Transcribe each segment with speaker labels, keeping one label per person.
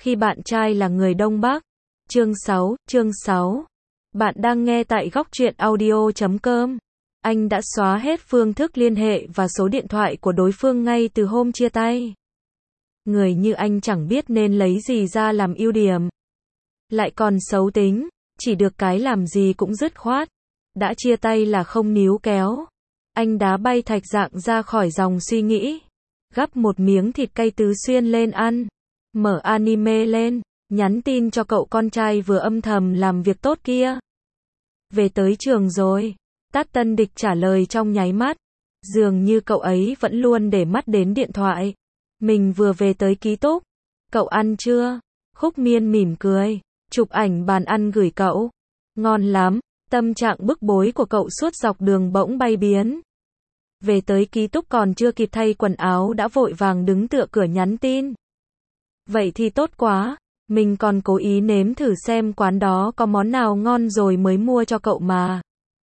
Speaker 1: Khi bạn trai là người Đông Bắc. Chương 6. Bạn đang nghe tại góc truyện audio.com. Anh đã xóa hết phương thức liên hệ và số điện thoại của đối phương ngay từ hôm chia tay. Người như anh chẳng biết nên lấy gì ra làm ưu điểm. Lại còn xấu tính, chỉ được cái làm gì cũng dứt khoát. Đã chia tay là không níu kéo. Anh đá bay Thạch Dạng ra khỏi dòng suy nghĩ. Gắp một miếng thịt cay Tứ Xuyên lên ăn. Mở anime lên, nhắn tin cho cậu con trai vừa âm thầm làm việc tốt kia. Về tới trường rồi. Tát Tân Địch trả lời trong nháy mắt. Dường như cậu ấy vẫn luôn để mắt đến điện thoại. Mình vừa về tới ký túc. Cậu ăn chưa? Khúc Miên mỉm cười, chụp ảnh bàn ăn gửi cậu. Ngon lắm. Tâm trạng bức bối của cậu suốt dọc đường bỗng bay biến. Về tới ký túc còn chưa kịp thay quần áo đã vội vàng đứng tựa cửa nhắn tin. Vậy thì tốt quá, mình còn cố ý nếm thử xem quán đó có món nào ngon rồi mới mua cho cậu mà.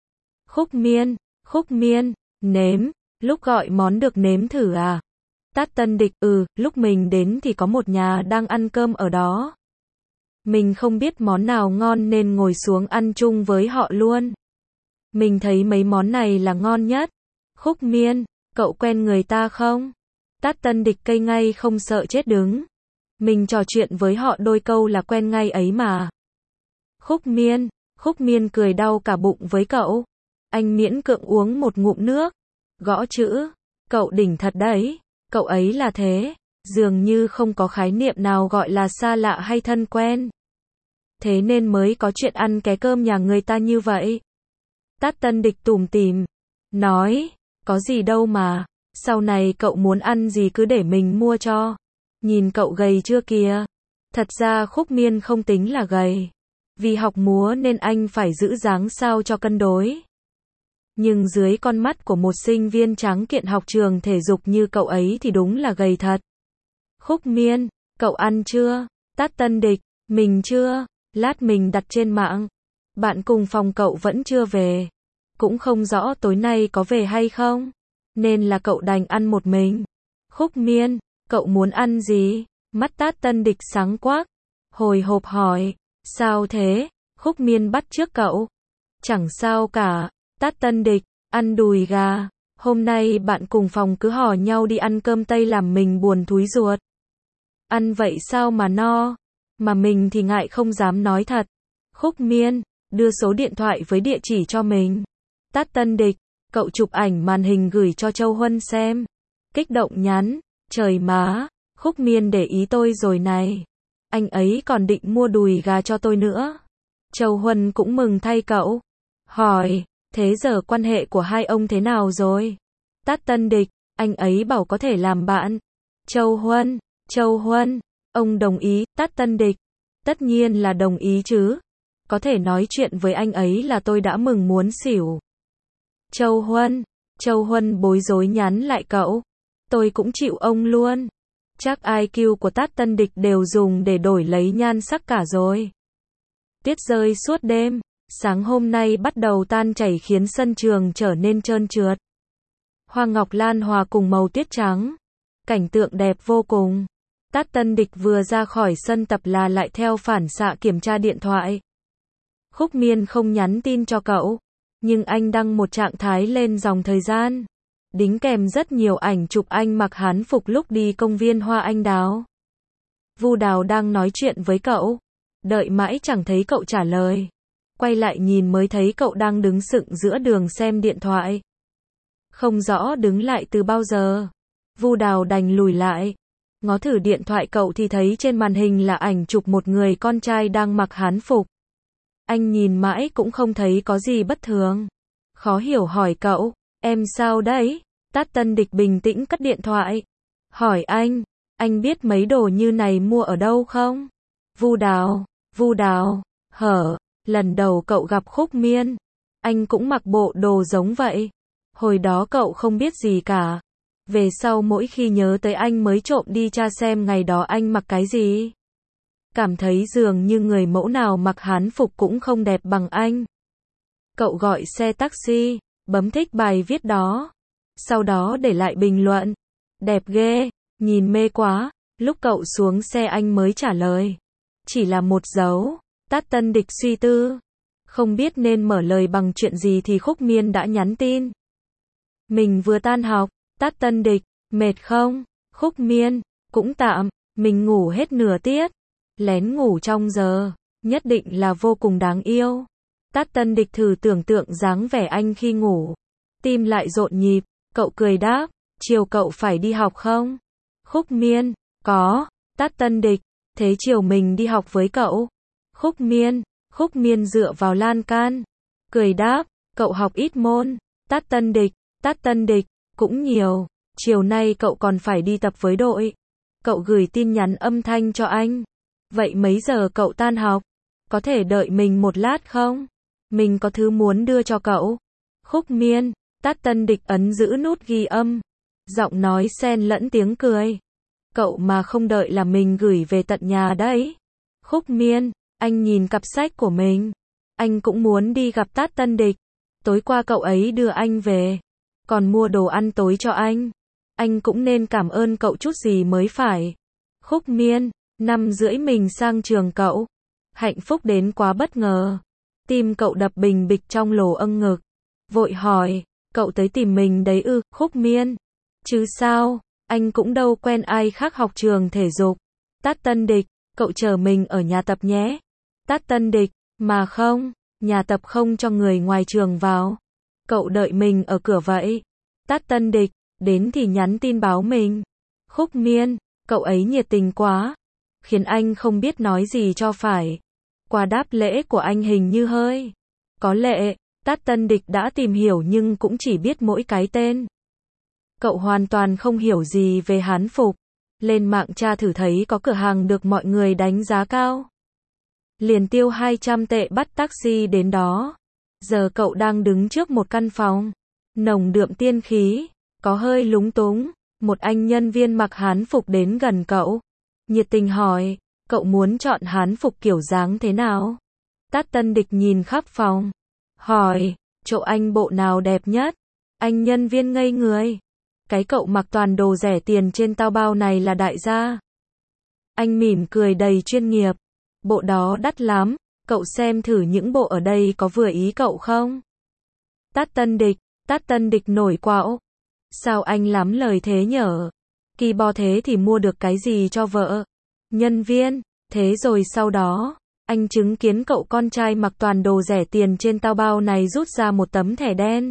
Speaker 1: Khúc Miên, nếm, lúc gọi món được nếm thử à? Tát Tân Địch, lúc mình đến thì có một nhà đang ăn cơm ở đó. Mình không biết món nào ngon nên ngồi xuống ăn chung với họ luôn. Mình thấy mấy món này là ngon nhất. Khúc Miên, cậu quen người ta không? Tát Tân Địch cây ngay không sợ chết đứng. Mình trò chuyện với họ đôi câu là quen ngay ấy mà. Khúc Miên cười đau cả bụng với cậu. Anh miễn cưỡng uống một ngụm nước. Gõ chữ. Cậu đỉnh thật đấy. Cậu ấy là thế. Dường như không có khái niệm nào gọi là xa lạ hay thân quen. Thế nên mới có chuyện ăn ké cơm nhà người ta như vậy. Tát Tân Địch tủm tỉm. Nói. Có gì đâu mà. Sau này cậu muốn ăn gì cứ để mình mua cho. Nhìn cậu gầy chưa kìa. Thật ra Khúc Miên không tính là gầy. Vì học múa nên anh phải giữ dáng sao cho cân đối. Nhưng dưới con mắt của một sinh viên tráng kiện học trường thể dục như cậu ấy thì đúng là gầy thật. Khúc Miên, cậu ăn chưa? Tát Tân Địch, mình chưa. Lát mình đặt trên mạng. Bạn cùng phòng cậu vẫn chưa về. Cũng không rõ tối nay có về hay không. Nên là cậu đành ăn một mình. Khúc Miên, cậu muốn ăn gì? Mắt Tát Tân Địch sáng quắc. Hồi hộp hỏi. Sao thế? Khúc Miên bắt chước cậu. Chẳng sao cả. Tát Tân Địch, ăn đùi gà. Hôm nay bạn cùng phòng cứ hò nhau đi ăn cơm Tây làm mình buồn thúi ruột. Ăn vậy sao mà no? Mà mình thì ngại không dám nói thật. Khúc Miên, đưa số điện thoại với địa chỉ cho mình. Tát Tân Địch, cậu chụp ảnh màn hình gửi cho Châu Huân xem. Kích động nhắn, trời má, Khúc Miên để ý tôi rồi này. Anh ấy còn định mua đùi gà cho tôi nữa. Châu Huân cũng mừng thay cậu. Hỏi, thế giờ quan hệ của hai ông thế nào rồi? Tát Tân Địch, anh ấy bảo có thể làm bạn. Châu Huân, ông đồng ý. Tát Tân Địch, tất nhiên là đồng ý chứ. Có thể nói chuyện với anh ấy là tôi đã mừng muốn xỉu. Châu Huân bối rối nhắn lại cậu. Tôi cũng chịu ông luôn. Chắc IQ của Tát Tân Địch đều dùng để đổi lấy nhan sắc cả rồi. Tiết rơi suốt đêm. Sáng hôm nay bắt đầu tan chảy khiến sân trường trở nên trơn trượt. Hoa ngọc lan hòa cùng màu tuyết trắng. Cảnh tượng đẹp vô cùng. Tát Tân Địch vừa ra khỏi sân tập là lại theo phản xạ kiểm tra điện thoại. Khúc Miên không nhắn tin cho cậu. Nhưng anh đăng một trạng thái lên dòng thời gian. Đính kèm rất nhiều ảnh chụp anh mặc hán phục lúc đi công viên Hoa Anh Đào. Vu Đào đang nói chuyện với cậu. Đợi mãi chẳng thấy cậu trả lời. Quay lại nhìn mới thấy cậu đang đứng sững giữa đường xem điện thoại. Không rõ đứng lại từ bao giờ. Vu Đào đành lùi lại. Ngó thử điện thoại cậu thì thấy trên màn hình là ảnh chụp một người con trai đang mặc hán phục. Anh nhìn mãi cũng không thấy có gì bất thường. Khó hiểu hỏi cậu, em sao đấy? Tát Tân Địch bình tĩnh cất điện thoại. Hỏi anh biết mấy đồ như này mua ở đâu không? Vu Đào, lần đầu cậu gặp Khúc Miên. Anh cũng mặc bộ đồ giống vậy. Hồi đó cậu không biết gì cả. Về sau mỗi khi nhớ tới anh mới trộm đi tra xem ngày đó anh mặc cái gì. Cảm thấy dường như người mẫu nào mặc hán phục cũng không đẹp bằng anh. Cậu gọi xe taxi, bấm thích bài viết đó. Sau đó để lại bình luận. Đẹp ghê, nhìn mê quá. Lúc cậu xuống xe anh mới trả lời. Chỉ là một dấu. Tát Tân Địch suy tư. Không biết nên mở lời bằng chuyện gì thì Khúc Miên đã nhắn tin. Mình vừa tan học. Tát Tân Địch, mệt không? Khúc Miên, cũng tạm, mình ngủ hết nửa tiết. Lén ngủ trong giờ, nhất định là vô cùng đáng yêu. Tát Tân Địch thử tưởng tượng dáng vẻ anh khi ngủ. Tim lại rộn nhịp, cậu cười đáp, chiều cậu phải đi học không? Khúc Miên, có. Tát Tân Địch, thế chiều mình đi học với cậu. Khúc Miên dựa vào lan can, cười đáp, cậu học ít môn. Tát Tân Địch, cũng nhiều, chiều nay cậu còn phải đi tập với đội. Cậu gửi tin nhắn âm thanh cho anh. Vậy mấy giờ cậu tan học? Có thể đợi mình một lát không? Mình có thứ muốn đưa cho cậu. Khúc Miên, Tát Tân Địch ấn giữ nút ghi âm. Giọng nói xen lẫn tiếng cười. Cậu mà không đợi là mình gửi về tận nhà đấy. Khúc Miên, anh nhìn cặp sách của mình. Anh cũng muốn đi gặp Tát Tân Địch. Tối qua cậu ấy đưa anh về. Còn mua đồ ăn tối cho anh. Anh cũng nên cảm ơn cậu chút gì mới phải. Khúc Miên, 5:30 mình sang trường cậu. Hạnh phúc đến quá bất ngờ. Tim cậu đập bình bịch trong lồ âng ngực. Vội hỏi, cậu tới tìm mình đấy ư? Khúc Miên, chứ sao, anh cũng đâu quen ai khác học trường thể dục. Tát Tân Địch, cậu chờ mình ở nhà tập nhé. Tát Tân Địch, mà không, nhà tập không cho người ngoài trường vào. Cậu đợi mình ở cửa vậy. Tát Tân Địch, đến thì nhắn tin báo mình. Khúc Miên, cậu ấy nhiệt tình quá, khiến anh không biết nói gì cho phải. Qua đáp lễ của anh hình như hơi có lệ. Tát Tân Địch đã tìm hiểu nhưng cũng chỉ biết mỗi cái tên. Cậu hoàn toàn không hiểu gì về hán phục. Lên mạng tra thử thấy có cửa hàng được mọi người đánh giá cao. Liền tiêu 200 tệ bắt taxi đến đó. Giờ cậu đang đứng trước một căn phòng. Nồng đượm tiên khí. Có hơi lúng túng. Một anh nhân viên mặc hán phục đến gần cậu. Nhiệt tình hỏi, cậu muốn chọn hán phục kiểu dáng thế nào? Tát Tân Địch nhìn khắp phòng. Hỏi, chỗ anh bộ nào đẹp nhất? Anh nhân viên ngây người. Cái cậu mặc toàn đồ rẻ tiền trên tao bao này là đại gia. Anh mỉm cười đầy chuyên nghiệp. Bộ đó đắt lắm, cậu xem thử những bộ ở đây có vừa ý cậu không? Tát Tân Địch nổi quạo. Sao anh lắm lời thế nhở? Kỳ bò thế thì mua được cái gì cho vợ? Nhân viên, thế rồi sau đó, anh chứng kiến cậu con trai mặc toàn đồ rẻ tiền trên tao bao này rút ra một tấm thẻ đen.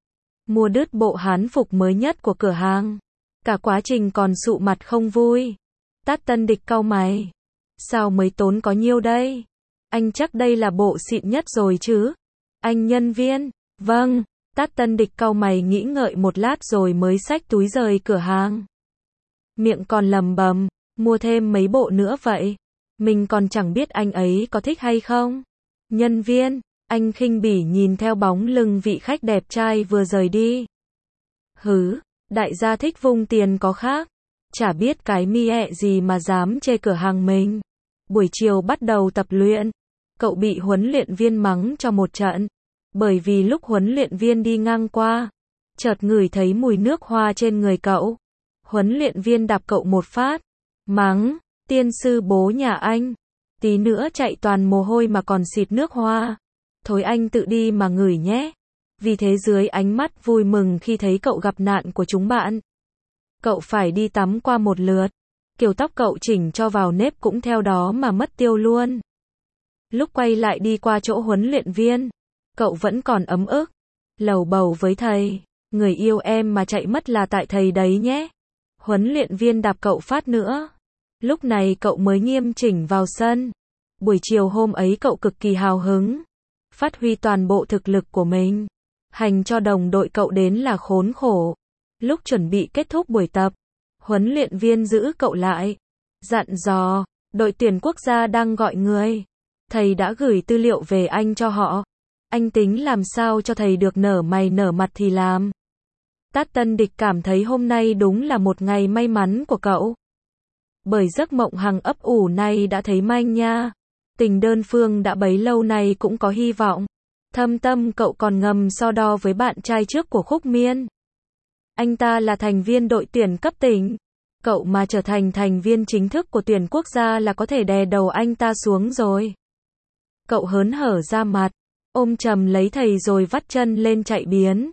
Speaker 1: Mua đứt bộ hán phục mới nhất của cửa hàng. Cả quá trình còn sụ mặt không vui. Tát Tân Địch cau mày. Sao mới tốn có nhiêu đây? Anh chắc đây là bộ xịn nhất rồi chứ? Anh nhân viên, vâng. Tát Tân Địch cau mày nghĩ ngợi một lát rồi mới xách túi rời cửa hàng. Miệng còn lầm bầm, mua thêm mấy bộ nữa vậy. Mình còn chẳng biết anh ấy có thích hay không. Nhân viên, anh khinh bỉ nhìn theo bóng lưng vị khách đẹp trai vừa rời đi. Hứ, đại gia thích vung tiền có khác. Chả biết cái mi ẹ gì mà dám chê cửa hàng mình. Buổi chiều bắt đầu tập luyện. Cậu bị huấn luyện viên mắng cho một trận. Bởi vì lúc huấn luyện viên đi ngang qua, chợt ngửi thấy mùi nước hoa trên người cậu. Huấn luyện viên đạp cậu một phát. Mắng, tiên sư bố nhà anh. Tí nữa chạy toàn mồ hôi mà còn xịt nước hoa. Thôi anh tự đi mà ngửi nhé. Vì thế dưới ánh mắt vui mừng khi thấy cậu gặp nạn của chúng bạn, cậu phải đi tắm qua một lượt. Kiểu tóc cậu chỉnh cho vào nếp cũng theo đó mà mất tiêu luôn. Lúc quay lại đi qua chỗ huấn luyện viên, cậu vẫn còn ấm ức. Lầu bầu với thầy, người yêu em mà chạy mất là tại thầy đấy nhé. Huấn luyện viên đạp cậu phát nữa. Lúc này cậu mới nghiêm chỉnh vào sân. Buổi chiều hôm ấy cậu cực kỳ hào hứng. Phát huy toàn bộ thực lực của mình. Hành cho đồng đội cậu đến là khốn khổ. Lúc chuẩn bị kết thúc buổi tập, huấn luyện viên giữ cậu lại. Dặn dò, đội tuyển quốc gia đang gọi người. Thầy đã gửi tư liệu về anh cho họ. Anh tính làm sao cho thầy được nở mày nở mặt thì làm. Tát Tân Địch cảm thấy hôm nay đúng là một ngày may mắn của cậu. Bởi giấc mộng hằng ấp ủ này đã thấy manh nha. Tình đơn phương đã bấy lâu nay cũng có hy vọng. Thâm tâm cậu còn ngầm so đo với bạn trai trước của Khúc Miên. Anh ta là thành viên đội tuyển cấp tỉnh. Cậu mà trở thành thành viên chính thức của tuyển quốc gia là có thể đè đầu anh ta xuống rồi. Cậu hớn hở ra mặt, ôm chầm lấy thầy rồi vắt chân lên chạy biến.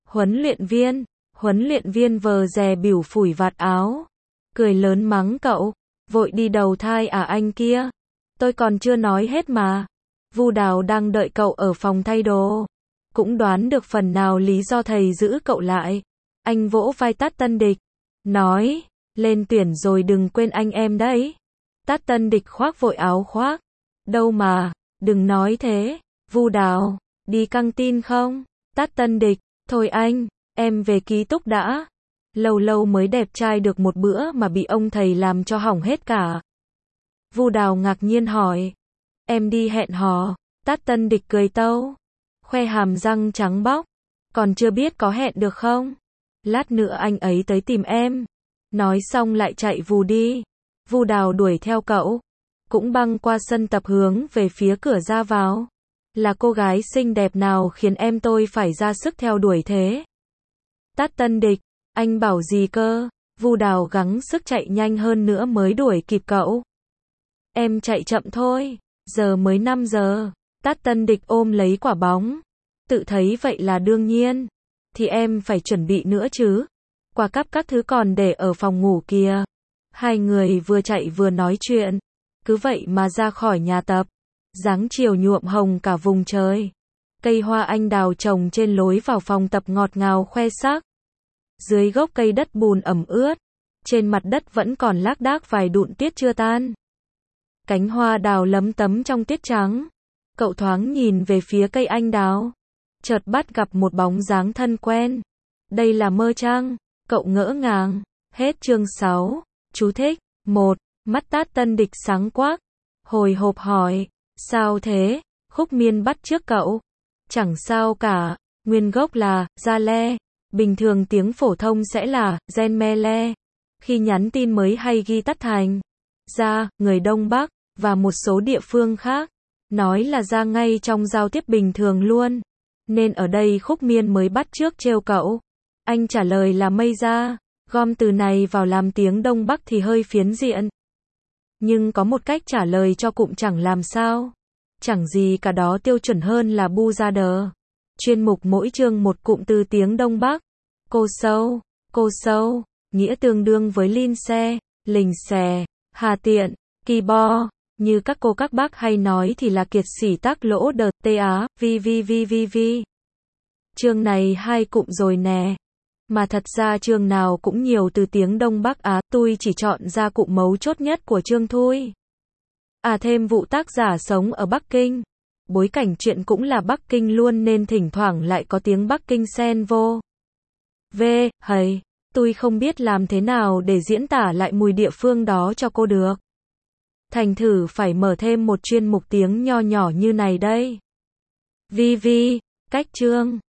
Speaker 1: Huấn luyện viên vờ dè bỉu phủi vạt áo, cười lớn mắng cậu, vội đi đầu thai à anh kia. Tôi còn chưa nói hết mà. Vu Đào đang đợi cậu ở phòng thay đồ, cũng đoán được phần nào lý do thầy giữ cậu lại. Anh vỗ vai Tát Tân Địch, nói, lên tuyển rồi đừng quên anh em đấy. Tát Tân Địch khoác vội áo khoác, đâu mà, đừng nói thế. Vu Đào, đi căng tin không? Tát Tân Địch, thôi anh, em về ký túc đã. Lâu lâu mới đẹp trai được một bữa mà bị ông thầy làm cho hỏng hết cả. Vu Đào ngạc nhiên hỏi, em đi hẹn hò? Tát Tân Địch cười tâu, khoe hàm răng trắng bóc, còn chưa biết có hẹn được không? Lát nữa anh ấy tới tìm em. Nói xong lại chạy vù đi. Vu Đào đuổi theo cậu, cũng băng qua sân tập hướng về phía cửa ra vào. Là cô gái xinh đẹp nào khiến em tôi phải ra sức theo đuổi thế? Tát Tân Địch, anh bảo gì cơ? Vu Đào gắng sức chạy nhanh hơn nữa mới đuổi kịp cậu. Em chạy chậm thôi, giờ mới 5 giờ. Tát Tân Địch ôm lấy quả bóng, tự thấy vậy là đương nhiên. Thì em phải chuẩn bị nữa chứ. Quà cắp các thứ còn để ở phòng ngủ kìa. Hai người vừa chạy vừa nói chuyện. Cứ vậy mà ra khỏi nhà tập. Dáng chiều nhuộm hồng cả vùng trời. Cây hoa anh đào trồng trên lối vào phòng tập ngọt ngào khoe sắc. Dưới gốc cây đất bùn ẩm ướt. Trên mặt đất vẫn còn lác đác vài đụn tuyết chưa tan. Cánh hoa đào lấm tấm trong tuyết trắng. Cậu thoáng nhìn về phía cây anh đào, chợt bắt gặp một bóng dáng thân quen. Đây là Mơ chăng? Cậu ngỡ ngàng. Hết chương 6. Chú thích. 1. Mắt Tát Tân Địch sáng quắc, hồi hộp hỏi, sao thế? Khúc Miên bắt chước cậu. Chẳng sao cả, nguyên gốc là Gia Le. Bình thường tiếng phổ thông sẽ là Gen Me Le. Khi nhắn tin mới hay ghi tắt thành Gia, người Đông Bắc, và một số địa phương khác nói là Gia ngay trong giao tiếp bình thường luôn. Nên ở đây Khúc Miên mới bắt chước trêu cậu. Anh trả lời là Mây Gia. Gom từ này vào làm tiếng Đông Bắc thì hơi phiến diện. Nhưng có một cách trả lời cho cụm chẳng làm sao. Chẳng gì cả, đó tiêu chuẩn hơn là Bu Gia Đờ. Chuyên mục mỗi chương một cụm từ tiếng Đông Bắc. Cô sâu, nghĩa tương đương với lin xe, lình xè, hà tiện, kỳ bo. Như các cô các bác hay nói thì là kiệt sỉ tác lỗ đờ, tê á, vi. Chương này 2 cụm rồi nè. Mà thật ra chương nào cũng nhiều từ tiếng Đông Bắc Á, tôi chỉ chọn ra cụm mấu chốt nhất của chương thôi. Thêm vụ tác giả sống ở Bắc Kinh. Bối cảnh chuyện cũng là Bắc Kinh luôn nên thỉnh thoảng lại có tiếng Bắc Kinh xen vô. Tôi không biết làm thế nào để diễn tả lại mùi địa phương đó cho cô được. Thành thử phải mở thêm một chuyên mục tiếng nho nhỏ như này đây. Cách chương.